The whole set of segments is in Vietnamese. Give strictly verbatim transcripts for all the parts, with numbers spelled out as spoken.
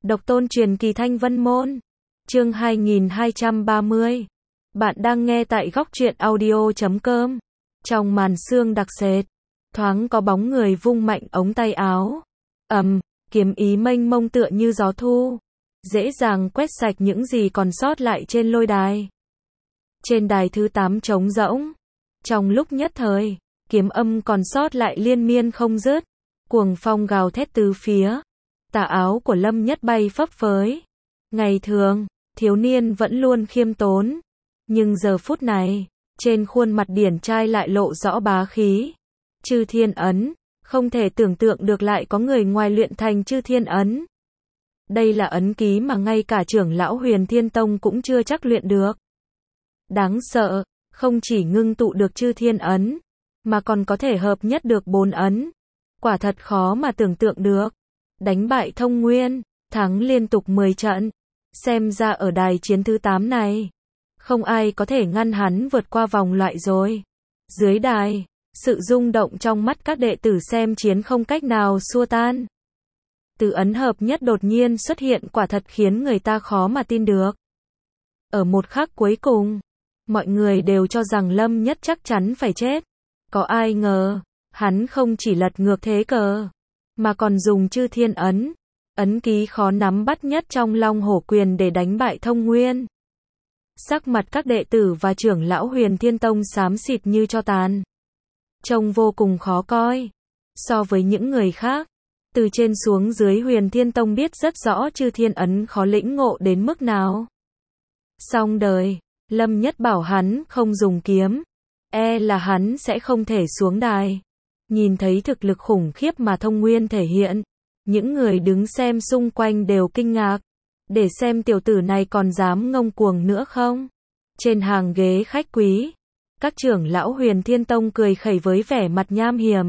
Độc tôn truyền kỳ Thanh Vân Môn. Chương hai nghìn hai trăm ba mươi. Bạn đang nghe tại góc truyện audio chấm com. Trong màn sương đặc sệt, thoáng có bóng người vung mạnh ống tay áo. Ầm, kiếm ý mênh mông tựa như gió thu, dễ dàng quét sạch những gì còn sót lại trên lôi đài. Trên đài thứ tám trống rỗng. Trong lúc nhất thời, kiếm âm còn sót lại liên miên không dứt. Cuồng phong gào thét tứ phía. Tà áo của Lâm Nhất bay phấp phới. Ngày thường, thiếu niên vẫn luôn khiêm tốn. Nhưng giờ phút này, trên khuôn mặt điển trai lại lộ rõ bá khí. Chư Thiên Ấn, không thể tưởng tượng được lại có người ngoài luyện thành Chư Thiên Ấn. Đây là ấn ký mà ngay cả trưởng lão Huyền Thiên Tông cũng chưa chắc luyện được. Đáng sợ, không chỉ ngưng tụ được Chư Thiên Ấn, mà còn có thể hợp nhất được bốn ấn. Quả thật khó mà tưởng tượng được. Đánh bại Thông Nguyên, thắng liên tục mười trận. Xem ra ở đài chiến thứ tám này, không ai có thể ngăn hắn vượt qua vòng loại rồi. Dưới đài, sự rung động trong mắt các đệ tử xem chiến không cách nào xua tan. Từ ấn hợp nhất đột nhiên xuất hiện quả thật khiến người ta khó mà tin được. Ở một khắc cuối cùng, mọi người đều cho rằng Lâm Nhất chắc chắn phải chết. Có ai ngờ, hắn không chỉ lật ngược thế cờ, mà còn dùng Chư Thiên Ấn, ấn ký khó nắm bắt nhất trong Long Hổ Quyền để đánh bại Thông Nguyên. Sắc mặt các đệ tử và trưởng lão Huyền Thiên Tông xám xịt như tro tàn, trông vô cùng khó coi. So với những người khác, từ trên xuống dưới Huyền Thiên Tông biết rất rõ Chư Thiên Ấn khó lĩnh ngộ đến mức nào. Xong đời, Lâm Nhất bảo hắn không dùng kiếm, e là hắn sẽ không thể xuống đài. Nhìn thấy thực lực khủng khiếp mà Thông Nguyên thể hiện, những người đứng xem xung quanh đều kinh ngạc. Để xem tiểu tử này còn dám ngông cuồng nữa không? Trên hàng ghế khách quý, các trưởng lão Huyền Thiên Tông cười khẩy với vẻ mặt nham hiểm.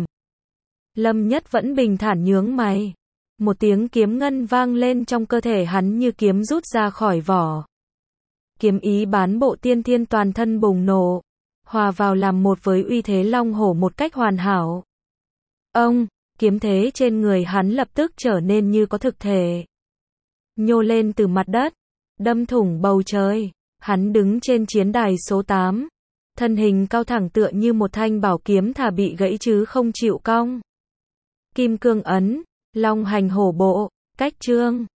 Lâm Nhất vẫn bình thản nhướng mày. Một tiếng kiếm ngân vang lên trong cơ thể hắn như kiếm rút ra khỏi vỏ. Kiếm ý bán bộ tiên thiên toàn thân bùng nổ, hòa vào làm một với uy thế long hổ một cách hoàn hảo. Ông, kiếm thế trên người hắn lập tức trở nên như có thực thể. Nhô lên từ mặt đất, đâm thủng bầu trời. Hắn đứng trên chiến đài số tám. Thân hình cao thẳng tựa như một thanh bảo kiếm thà bị gãy chứ không chịu cong. Kim cương ấn, long hành hổ bộ, cách chương.